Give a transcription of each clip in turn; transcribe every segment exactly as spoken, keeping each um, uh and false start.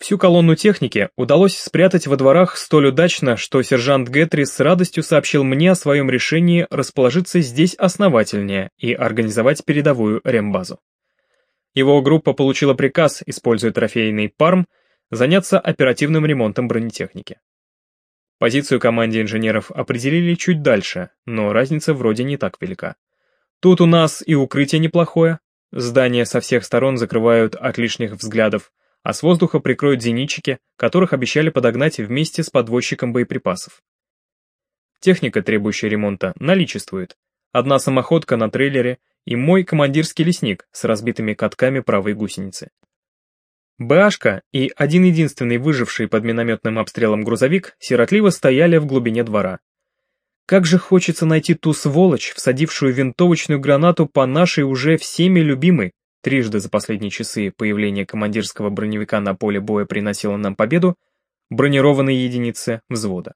Всю колонну техники удалось спрятать во дворах столь удачно, что сержант Гетри с радостью сообщил мне о своем решении расположиться здесь основательнее и организовать передовую рембазу. Его группа получила приказ, используя трофейный парм, заняться оперативным ремонтом бронетехники. Позицию команде инженеров определили чуть дальше, но разница вроде не так велика. Тут у нас и укрытие неплохое, здания со всех сторон закрывают от лишних взглядов, а с воздуха прикроют зенитчики, которых обещали подогнать вместе с подвозчиком боеприпасов. Техника, требующая ремонта, наличествует. Одна самоходка на трейлере и мой командирский лесник с разбитыми катками правой гусеницы. БАшка и один-единственный выживший под минометным обстрелом грузовик сиротливо стояли в глубине двора. Как же хочется найти ту сволочь, всадившую винтовочную гранату по нашей уже всеми любимой, трижды за последние часы появление командирского броневика на поле боя приносило нам победу, бронированной единице взвода.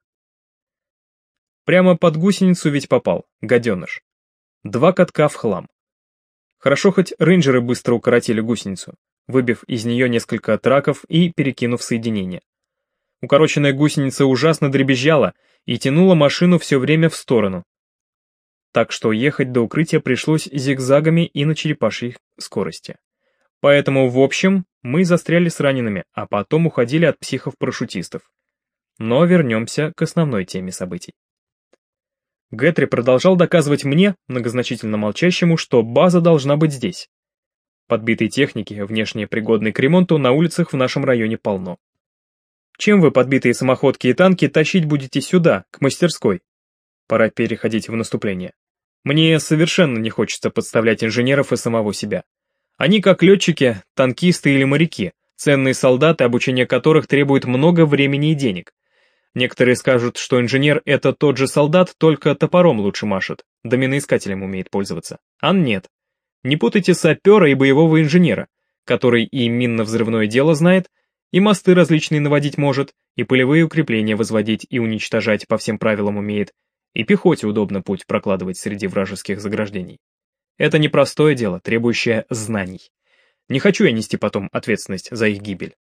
Прямо под гусеницу ведь попал, гаденыш. Два катка в хлам. Хорошо хоть рейнджеры быстро укоротили гусеницу, выбив из нее несколько траков и перекинув соединение. Укороченная гусеница ужасно дребезжала и тянула машину все время в сторону. Так что ехать до укрытия пришлось зигзагами и на черепашьей скорости. Поэтому, в общем, мы застряли с ранеными, а потом уходили от психов-парашютистов. Но вернемся к основной теме событий. Гетри продолжал доказывать мне, многозначительно молчащему, что база должна быть здесь. Подбитой техники, внешне пригодной к ремонту, на улицах в нашем районе полно. Чем вы подбитые самоходки и танки тащить будете сюда, к мастерской? Пора переходить в наступление. Мне совершенно не хочется подставлять инженеров и самого себя. Они как летчики, танкисты или моряки, ценные солдаты, обучение которых требует много времени и денег. Некоторые скажут, что инженер — это тот же солдат, только топором лучше машет, да миноискателем умеет пользоваться. А нет. Не путайте сапера и боевого инженера, который и минно-взрывное дело знает, и мосты различные наводить может, и полевые укрепления возводить и уничтожать по всем правилам умеет, и пехоте удобно путь прокладывать среди вражеских заграждений. Это непростое дело, требующее знаний. Не хочу я нести потом ответственность за их гибель.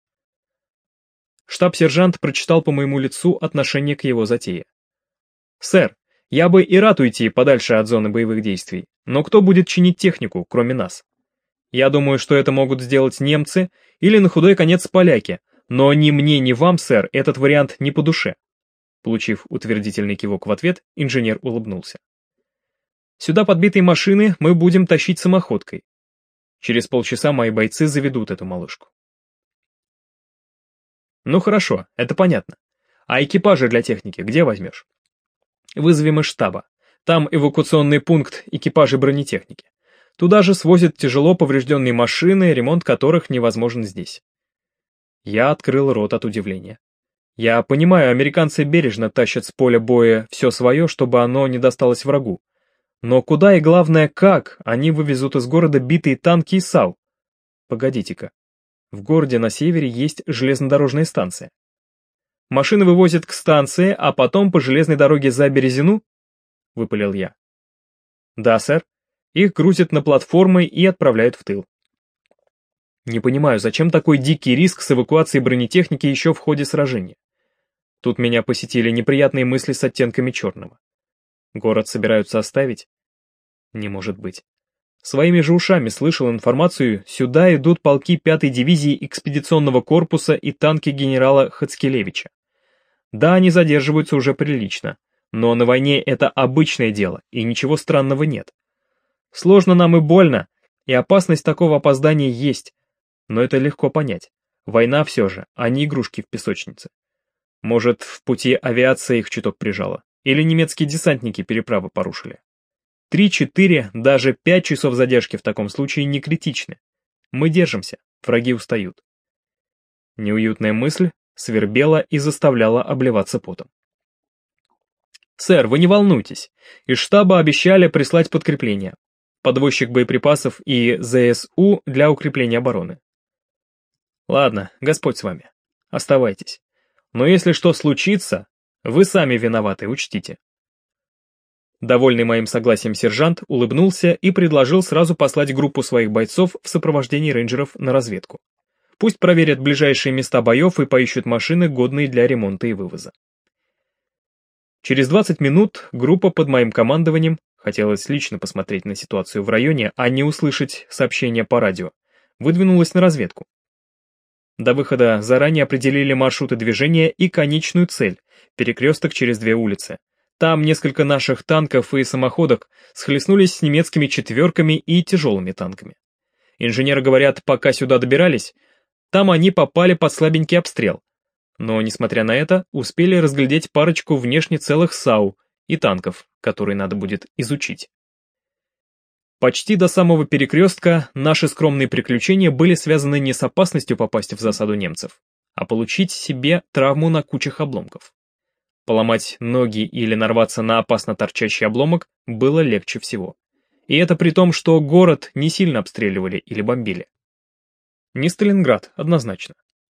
Штаб-сержант прочитал по моему лицу отношение к его затее. «Сэр, я бы и рад уйти подальше от зоны боевых действий, но кто будет чинить технику, кроме нас? Я думаю, что это могут сделать немцы или на худой конец поляки, но ни мне, ни вам, сэр, этот вариант не по душе». Получив утвердительный кивок в ответ, инженер улыбнулся. «Сюда подбитые машины мы будем тащить самоходкой. Через полчаса мои бойцы заведут эту малышку». «Ну хорошо, это понятно. А экипажи для техники где возьмешь?» «Вызовем из штаба. Там эвакуационный пункт экипажей бронетехники. Туда же свозят тяжело поврежденные машины, ремонт которых невозможен здесь». Я открыл рот от удивления. Я понимаю, американцы бережно тащат с поля боя все свое, чтобы оно не досталось врагу. Но куда и главное, как они вывезут из города битые танки и САУ? Погодите-ка. В городе на севере есть железнодорожная станция. Машины вывозят к станции, а потом по железной дороге за Березину? Выпалил я. Да, сэр. Их грузят на платформы и отправляют в тыл. Не понимаю, зачем такой дикий риск с эвакуацией бронетехники еще в ходе сражения? Тут меня посетили неприятные мысли с оттенками черного. Город собираются оставить? Не может быть. Своими же ушами слышал информацию, сюда идут полки пятой дивизии экспедиционного корпуса и танки генерала Хацкелевича. Да, они задерживаются уже прилично, но на войне это обычное дело, и ничего странного нет. Сложно нам и больно, и опасность такого опоздания есть, но это легко понять. Война все же, а не игрушки в песочнице. Может, в пути авиация их чуток прижала, или немецкие десантники переправы порушили. Три-четыре, даже пять часов задержки в таком случае не критичны. Мы держимся, враги устают. Неуютная мысль свербела и заставляла обливаться потом. «Сэр, вы не волнуйтесь. Из штаба обещали прислать подкрепление. Подвозчик боеприпасов и ЗСУ для укрепления обороны». «Ладно, Господь с вами. Оставайтесь. Но если что случится, вы сами виноваты, учтите». Довольный моим согласием сержант улыбнулся и предложил сразу послать группу своих бойцов в сопровождении рейнджеров на разведку. Пусть проверят ближайшие места боев и поищут машины, годные для ремонта и вывоза. Через двадцать минут группа под моим командованием, хотелось лично посмотреть на ситуацию в районе, а не услышать сообщения по радио, выдвинулась на разведку. До выхода заранее определили маршруты движения и конечную цель – перекресток через две улицы. Там несколько наших танков и самоходок схлестнулись с немецкими четверками и тяжелыми танками. Инженеры говорят, пока сюда добирались, там они попали под слабенький обстрел. Но, несмотря на это, успели разглядеть парочку внешне целых САУ и танков, которые надо будет изучить. Почти до самого перекрестка наши скромные приключения были связаны не с опасностью попасть в засаду немцев, а получить себе травму на кучах обломков. Поломать ноги или нарваться на опасно торчащий обломок было легче всего. И это при том, что город не сильно обстреливали или бомбили. Не Сталинград, однозначно.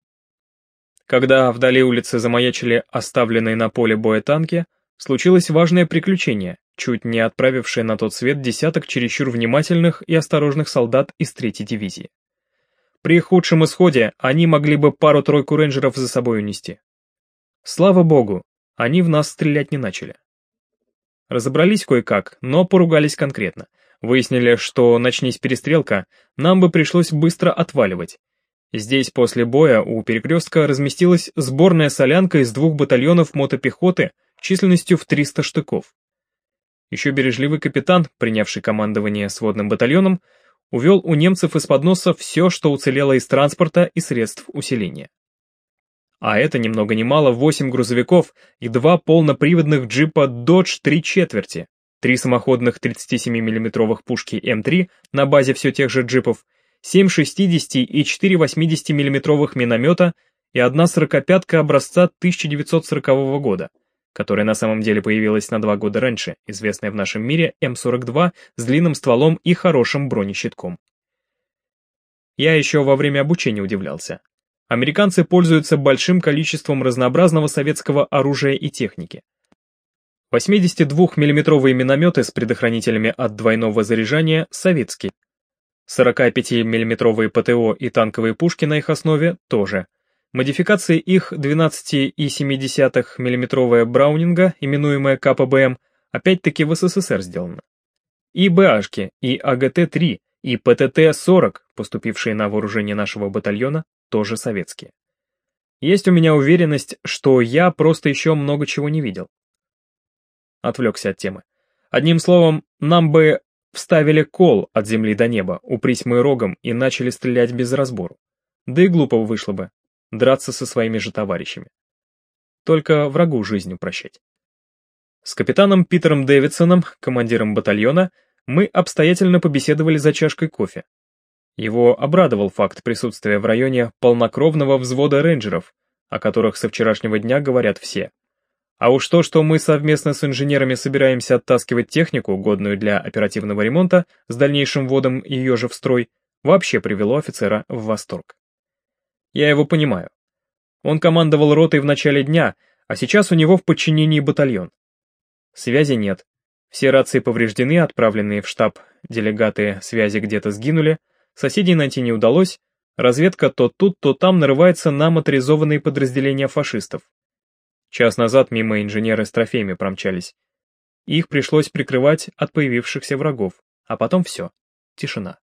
Когда вдали улицы замаячили оставленные на поле боя танки, случилось важное приключение, чуть не отправившее на тот свет десяток чересчур внимательных и осторожных солдат из третьей дивизии. При худшем исходе они могли бы пару-тройку рейнджеров за собой унести. Слава богу, они в нас стрелять не начали. Разобрались кое-как, но поругались конкретно. Выяснили, что начнись перестрелка, нам бы пришлось быстро отваливать. Здесь после боя у перекрестка разместилась сборная солянка из двух батальонов мотопехоты численностью в триста штыков. Еще бережливый капитан, принявший командование сводным батальоном, увел у немцев из-под носа все, что уцелело из транспорта и средств усиления. А это ни много ни мало восемь грузовиков и два полноприводных джипа Dodge три четверти, три самоходных тридцатисемимиллиметровых пушки эм три на базе все тех же джипов, семь шестидесяти и четыре восьмидесятимиллиметровых миномета и одна сорокопятка образца тысяча девятьсот сорокового года, которая на самом деле появилась на два года раньше, известная в нашем мире эм сорок два с длинным стволом и хорошим бронещитком. Я еще во время обучения удивлялся. Американцы пользуются большим количеством разнообразного советского оружия и техники. восьмидесятидвухмиллиметровые минометы с предохранителями от двойного заряжания советские. сорокапятимиллиметровые ПТО и танковые пушки на их основе тоже. Модификации их двенадцатисемидесятых-миллиметровая Браунинга, именуемая ка пэ бэ эм, опять-таки в эс эс эс эр сделана. И БАшки, и а гэ тэ три, и пэ тэ тэ сорок, поступившие на вооружение нашего батальона, тоже советские. Есть у меня уверенность, что я просто еще много чего не видел. Отвлекся от темы. Одним словом, нам бы вставили кол от земли до неба, упрись мы рогом и начали стрелять без разбору. Да и глупо вышло бы драться со своими же товарищами. Только врагу жизнь прощать. С капитаном Питером Дэвидсоном, командиром батальона, мы обстоятельно побеседовали за чашкой кофе. Его обрадовал факт присутствия в районе полнокровного взвода рейнджеров, о которых со вчерашнего дня говорят все. А уж то, что мы совместно с инженерами собираемся оттаскивать технику, годную для оперативного ремонта, с дальнейшим вводом ее же в строй, вообще привело офицера в восторг. Я его понимаю. Он командовал ротой в начале дня, а сейчас у него в подчинении батальон. Связи нет. Все рации повреждены, отправленные в штаб делегаты связи где-то сгинули, соседей найти не удалось, разведка то тут, то там нарывается на моторизованные подразделения фашистов. Час назад мимо инженеры с трофеями промчались. Их пришлось прикрывать от появившихся врагов, а потом все, тишина.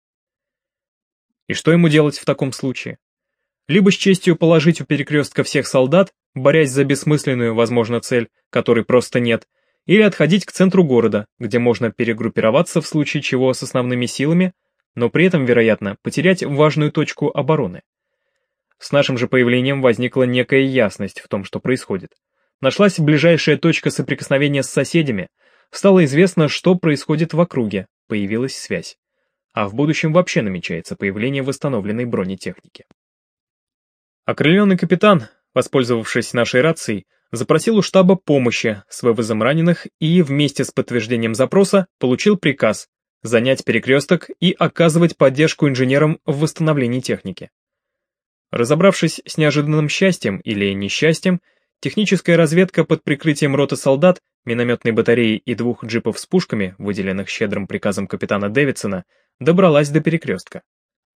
И что ему делать в таком случае? Либо с честью положить у перекрестка всех солдат, борясь за бессмысленную, возможно, цель, которой просто нет, или отходить к центру города, где можно перегруппироваться в случае чего с основными силами, но при этом, вероятно, потерять важную точку обороны. С нашим же появлением возникла некая ясность в том, что происходит. Нашлась ближайшая точка соприкосновения с соседями, стало известно, что происходит в округе, появилась связь. А в будущем вообще намечается появление восстановленной бронетехники. Окрыленный капитан, воспользовавшись нашей рацией, запросил у штаба помощи с вывозом раненых и вместе с подтверждением запроса получил приказ занять перекресток и оказывать поддержку инженерам в восстановлении техники. Разобравшись с неожиданным счастьем или несчастьем, техническая разведка под прикрытием роты солдат, минометной батареи и двух джипов с пушками, выделенных щедрым приказом капитана Дэвидсона, добралась до перекрестка.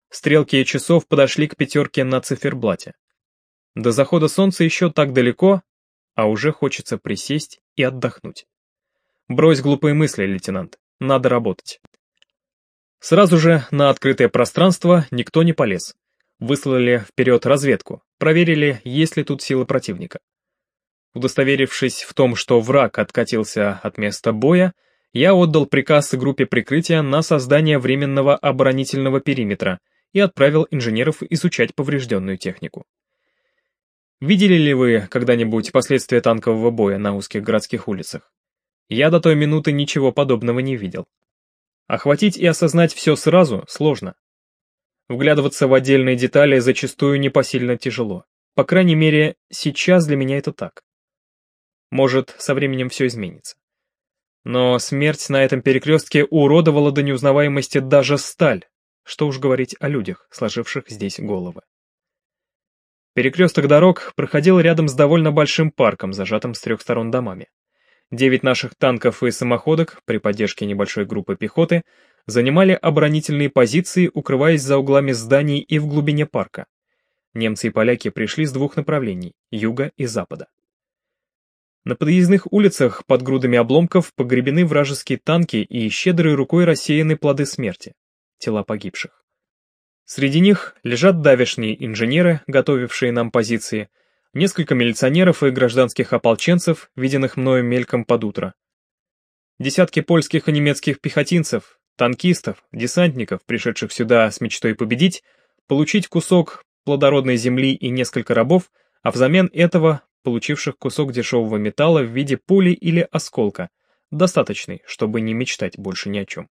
Стрелки часов подошли к пятерке на циферблате. До захода солнца еще так далеко, а уже хочется присесть и отдохнуть. Брось глупые мысли, лейтенант, надо работать. Сразу же на открытое пространство никто не полез. Выслали вперед разведку, проверили, есть ли тут силы противника. Удостоверившись в том, что враг откатился от места боя, я отдал приказ группе прикрытия на создание временного оборонительного периметра и отправил инженеров изучать поврежденную технику. Видели ли вы когда-нибудь последствия танкового боя на узких городских улицах? Я до той минуты ничего подобного не видел. Охватить и осознать все сразу сложно. Вглядываться в отдельные детали зачастую непосильно тяжело. По крайней мере, сейчас для меня это так. Может, со временем все изменится. Но смерть на этом перекрестке уродовала до неузнаваемости даже сталь, что уж говорить о людях, сложивших здесь головы. Перекресток дорог проходил рядом с довольно большим парком, зажатым с трех сторон домами. Девять наших танков и самоходок, при поддержке небольшой группы пехоты, занимали оборонительные позиции, укрываясь за углами зданий и в глубине парка. Немцы и поляки пришли с двух направлений, юга и запада. На подъездных улицах под грудами обломков погребены вражеские танки и щедрой рукой рассеяны плоды смерти, тела погибших. Среди них лежат давешние инженеры, готовившие нам позиции, несколько милиционеров и гражданских ополченцев, виденных мною мельком под утро. Десятки польских и немецких пехотинцев, танкистов, десантников, пришедших сюда с мечтой победить, получить кусок плодородной земли и несколько рабов, а взамен этого получивших кусок дешевого металла в виде пули или осколка, достаточный, чтобы не мечтать больше ни о чем.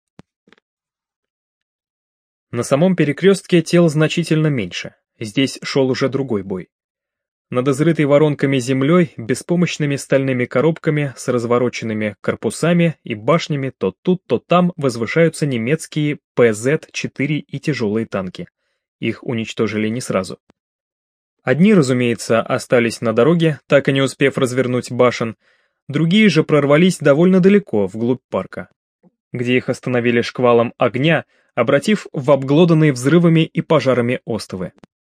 На самом перекрестке тел значительно меньше, здесь шел уже другой бой. Над изрытой воронками землей, беспомощными стальными коробками с развороченными корпусами и башнями то тут, то там возвышаются немецкие пэ зет четыре и тяжелые танки. Их уничтожили не сразу. Одни, разумеется, остались на дороге, так и не успев развернуть башен, другие же прорвались довольно далеко, вглубь парка, где их остановили шквалом огня, обратив в обглоданные взрывами и пожарами остовы.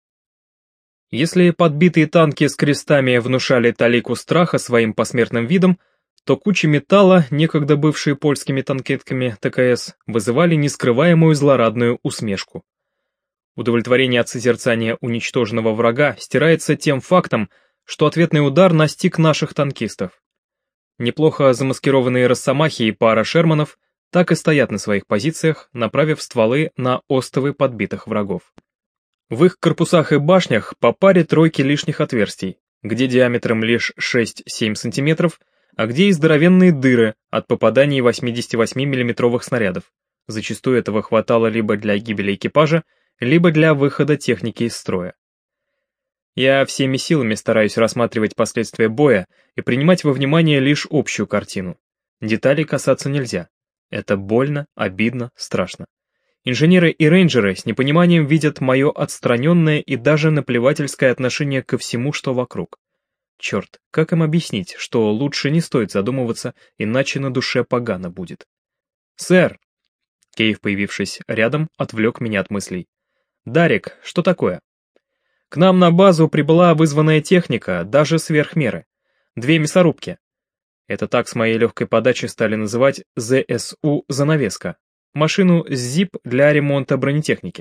Если подбитые танки с крестами внушали талику страха своим посмертным видом, то кучи металла, некогда бывшие польскими танкетками тэ ка эс, вызывали нескрываемую злорадную усмешку. Удовлетворение от созерцания уничтоженного врага стирается тем фактом, что ответный удар настиг наших танкистов. Неплохо замаскированные росомахи и пара шерманов так и стоят на своих позициях, направив стволы на остовы подбитых врагов. В их корпусах и башнях по паре тройки лишних отверстий, где диаметром лишь шесть-семь сантиметров, а где и здоровенные дыры от попаданий восьмидесятивосьмимиллиметровых снарядов. Зачастую этого хватало либо для гибели экипажа, либо для выхода техники из строя. Я всеми силами стараюсь рассматривать последствия боя и принимать во внимание лишь общую картину. Деталей касаться нельзя. Это больно, обидно, страшно. Инженеры и рейнджеры с непониманием видят мое отстраненное и даже наплевательское отношение ко всему, что вокруг. Черт, как им объяснить, что лучше не стоит задумываться, иначе на душе погано будет? «Сэр!» Кейв, появившись рядом, отвлек меня от мыслей. «Дарик, что такое?» «К нам на базу прибыла вызванная техника, даже сверх меры. Две мясорубки. Это так с моей легкой подачи стали называть зэ эс у «Занавеска». Машину с зип для ремонта бронетехники.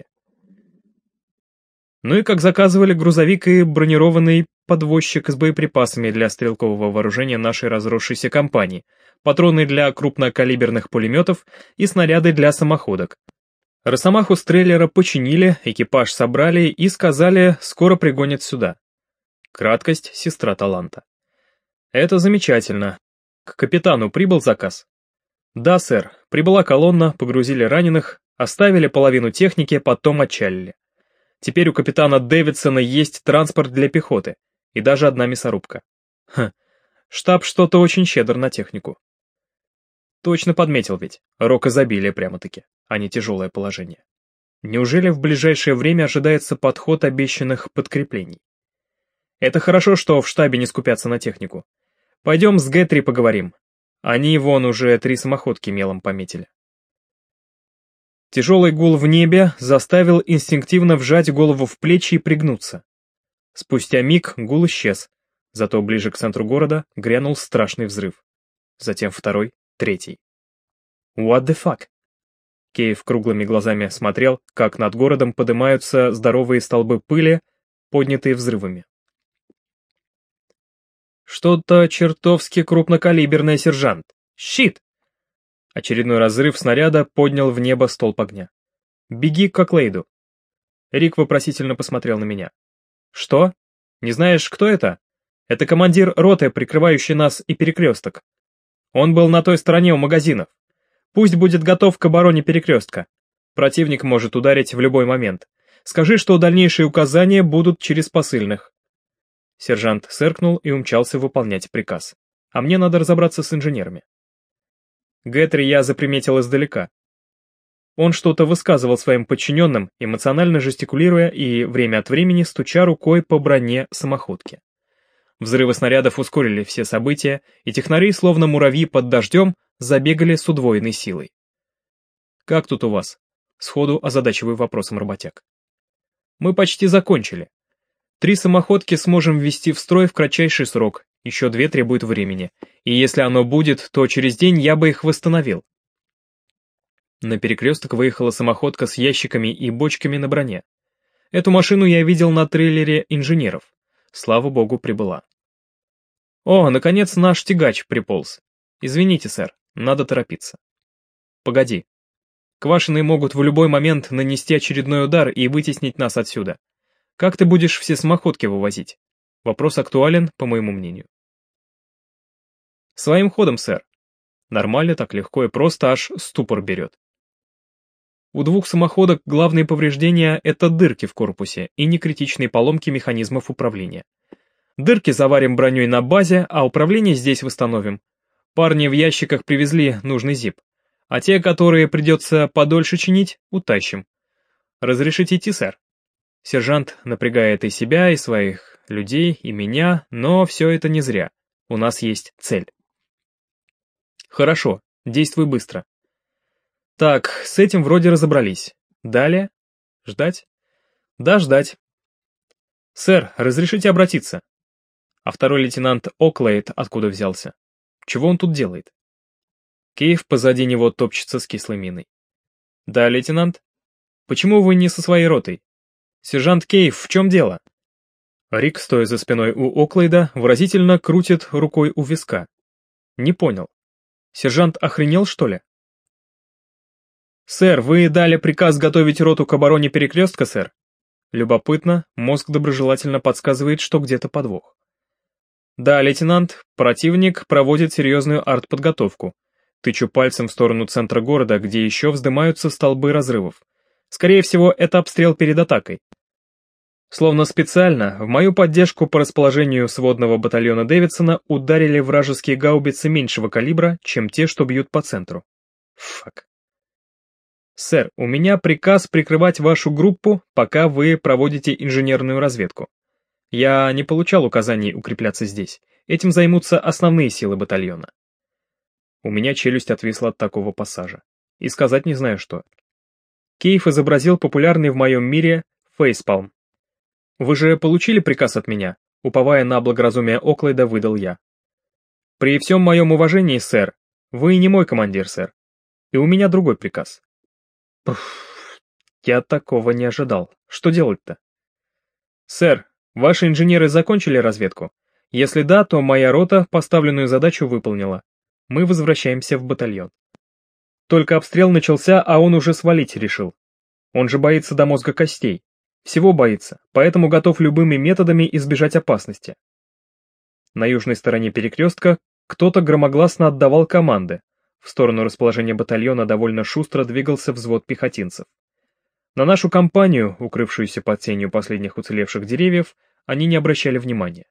Ну и как заказывали грузовик и бронированный подвозчик с боеприпасами для стрелкового вооружения нашей разросшейся компании, патроны для крупнокалиберных пулеметов и снаряды для самоходок. Росомаху с трейлера починили, экипаж собрали и сказали, скоро пригонят сюда. Краткость — сестра таланта. Это замечательно. К капитану прибыл заказ? Да, сэр, прибыла колонна, погрузили раненых, оставили половину техники, потом отчалили. Теперь у капитана Дэвидсона есть транспорт для пехоты, и даже одна мясорубка. Хм, штаб что-то очень щедр на технику. Точно подметил ведь, рок изобилия прямо-таки, а не тяжелое положение. Неужели в ближайшее время ожидается подход обещанных подкреплений? Это хорошо, что в штабе не скупятся на технику. Пойдем с Гэтри поговорим. Они вон уже три самоходки мелом пометили. Тяжелый гул в небе заставил инстинктивно вжать голову в плечи и пригнуться. Спустя миг гул исчез, зато ближе к центру города грянул страшный взрыв. Затем второй, третий. What the fuck? Кейв круглыми глазами смотрел, как над городом поднимаются здоровые столбы пыли, поднятые взрывами. Что-то чертовски крупнокалиберное, сержант. Щит! Очередной разрыв снаряда поднял в небо столб огня. Беги к Оклейду. Рик вопросительно посмотрел на меня. Что? Не знаешь, кто это? Это командир роты, прикрывающий нас и перекресток. Он был на той стороне у магазинов. Пусть будет готов к обороне перекрестка. Противник может ударить в любой момент. Скажи, что дальнейшие указания будут через посыльных. Сержант сыркнул и умчался выполнять приказ. А мне надо разобраться с инженерами. Гэтри я заприметил издалека. Он что-то высказывал своим подчиненным, эмоционально жестикулируя и время от времени стуча рукой по броне самоходки. Взрывы снарядов ускорили все события, и технари, словно муравьи под дождем, забегали с удвоенной силой. «Как тут у вас?» — сходу озадачиваю вопросом работяг. «Мы почти закончили. Три самоходки сможем ввести в строй в кратчайший срок, еще две требуют времени, и если оно будет, то через день я бы их восстановил». На перекресток выехала самоходка с ящиками и бочками на броне. Эту машину я видел на трейлере инженеров. Слава богу, прибыла. «О, наконец наш тягач приполз. Извините, сэр, надо торопиться». «Погоди. Квашеные могут в любой момент нанести очередной удар и вытеснить нас отсюда. Как ты будешь все самоходки вывозить?» Вопрос актуален, по моему мнению. «Своим ходом, сэр. Нормально, так легко и просто, аж ступор берет. У двух самоходок главные повреждения — это дырки в корпусе и некритичные поломки механизмов управления. Дырки заварим броней на базе, а управление здесь восстановим. Парни в ящиках привезли нужный зип, а те, которые придется подольше чинить, утащим. Разрешите идти, сэр?» Сержант напрягает и себя, и своих людей, и меня, но все это не зря. У нас есть цель. «Хорошо, действуй быстро». Так, с этим вроде разобрались. Далее? Ждать? Да, ждать. «Сэр, разрешите обратиться?» А второй лейтенант Оклейд откуда взялся? Чего он тут делает? Кейв позади него топчется с кислой миной. «Да, лейтенант? Почему вы не со своей ротой? Сержант Кейв, в чем дело?» Рик, стоя за спиной у Оклейда, выразительно крутит рукой у виска. Не понял. Сержант охренел, что ли? «Сэр, вы дали приказ готовить роту к обороне перекрестка, сэр?» Любопытно, мозг доброжелательно подсказывает, что где-то подвох. «Да, лейтенант, противник проводит серьезную артподготовку. Тычу пальцем в сторону центра города, где еще вздымаются столбы разрывов. Скорее всего, это обстрел перед атакой. Словно специально, в мою поддержку по расположению сводного батальона Дэвидсона ударили вражеские гаубицы меньшего калибра, чем те, что бьют по центру. Фак. «Сэр, у меня приказ прикрывать вашу группу, пока вы проводите инженерную разведку. Я не получал указаний укрепляться здесь. Этим займутся основные силы батальона». У меня челюсть отвисла от такого пассажа. И сказать не знаю что. Кейв изобразил популярный в моем мире фейспалм. «Вы же получили приказ от меня?» Уповая на благоразумие Оклейда, выдал я. «При всем моем уважении, сэр, вы не мой командир, сэр. И у меня другой приказ». Пфф, я такого не ожидал. Что делать-то? «Сэр, ваши инженеры закончили разведку? Если да, то моя рота поставленную задачу выполнила. Мы возвращаемся в батальон». Только обстрел начался, а он уже свалить решил. Он же боится до мозга костей. Всего боится, поэтому готов любыми методами избежать опасности. На южной стороне перекрестка кто-то громогласно отдавал команды. В сторону расположения батальона довольно шустро двигался взвод пехотинцев. На нашу компанию, укрывшуюся под тенью последних уцелевших деревьев, они не обращали внимания.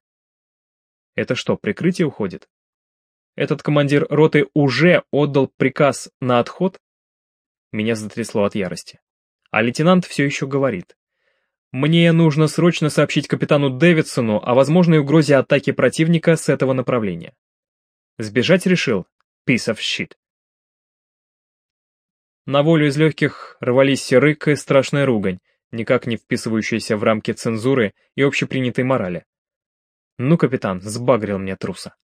Это что, прикрытие уходит? Этот командир роты уже отдал приказ на отход? Меня затрясло от ярости. А лейтенант все еще говорит. «Мне нужно срочно сообщить капитану Дэвидсону о возможной угрозе атаки противника с этого направления». Сбежать решил? Piece of shit. На волю из легких рвались рык и страшная ругань, никак не вписывающаяся в рамки цензуры и общепринятой морали. «Ну, капитан, сбагрил мне труса».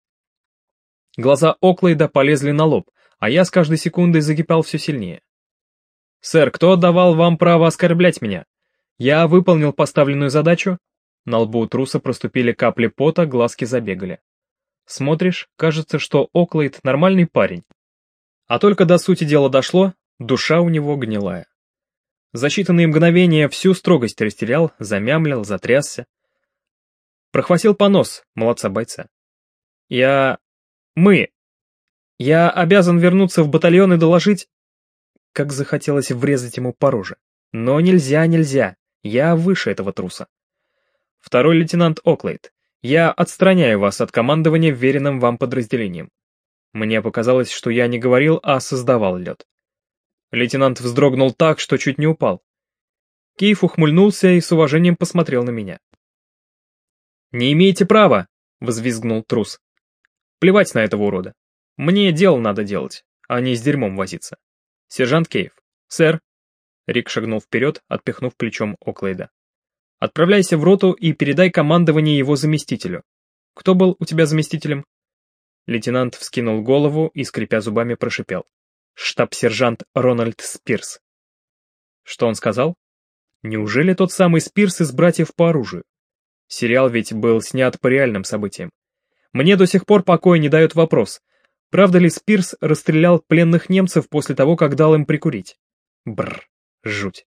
Глаза Оклейда полезли на лоб, а я с каждой секундой закипал все сильнее. «Сэр, кто давал вам право оскорблять меня? Я выполнил поставленную задачу?» На лбу у труса проступили капли пота, глазки забегали. Смотришь, кажется, что Оклейд нормальный парень. А только до сути дела дошло, душа у него гнилая. За считанные мгновения всю строгость растерял, замямлил, затрясся. Прохватил понос, молодца бойца. Я... Мы... Я обязан вернуться в батальон и доложить... Как захотелось врезать ему по роже. Но нельзя, нельзя. Я выше этого труса. Второй лейтенант Оклейд, я отстраняю вас от командования веренным вам подразделением. Мне показалось, что я не говорил, а создавал лед. Лейтенант вздрогнул так, что чуть не упал. Кейв ухмыльнулся и с уважением посмотрел на меня. «Не имеете права!» — взвизгнул трус. «Плевать на этого урода. Мне дело надо делать, а не с дерьмом возиться. Сержант Кейв. Сэр!» Рик шагнул вперед, отпихнув плечом Оклейда. «Отправляйся в роту и передай командование его заместителю. Кто был у тебя заместителем?» Лейтенант вскинул голову и, скрипя зубами, прошипел. «Штаб-сержант Рональд Спирс». Что он сказал? Неужели тот самый Спирс из «Братьев по оружию»? Сериал ведь был снят по реальным событиям. Мне до сих пор покоя не дает вопрос, правда ли Спирс расстрелял пленных немцев после того, как дал им прикурить? Бррр, жуть.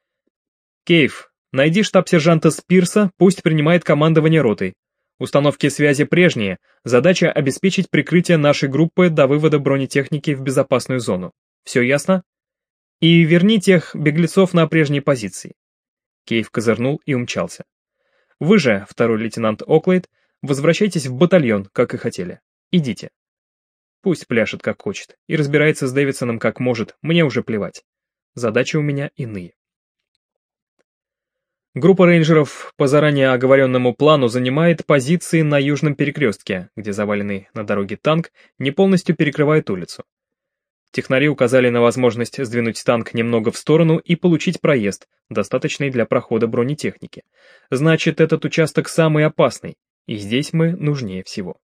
Кейв, найди штаб-сержанта Спирса, пусть принимает командование ротой. Установки связи прежние, задача обеспечить прикрытие нашей группы до вывода бронетехники в безопасную зону. Все ясно? И верни тех беглецов на прежние позиции. Кейв козырнул и умчался. Вы же, второй лейтенант Оклейд, возвращайтесь в батальон, как и хотели. Идите. Пусть пляшет как хочет и разбирается с Дэвидсоном как может, мне уже плевать. Задачи у меня иные. Группа рейнджеров по заранее оговоренному плану занимает позиции на южном перекрестке, где заваленный на дороге танк не полностью перекрывает улицу. Технари указали на возможность сдвинуть танк немного в сторону и получить проезд, достаточный для прохода бронетехники. Значит, этот участок самый опасный, и здесь мы нужнее всего.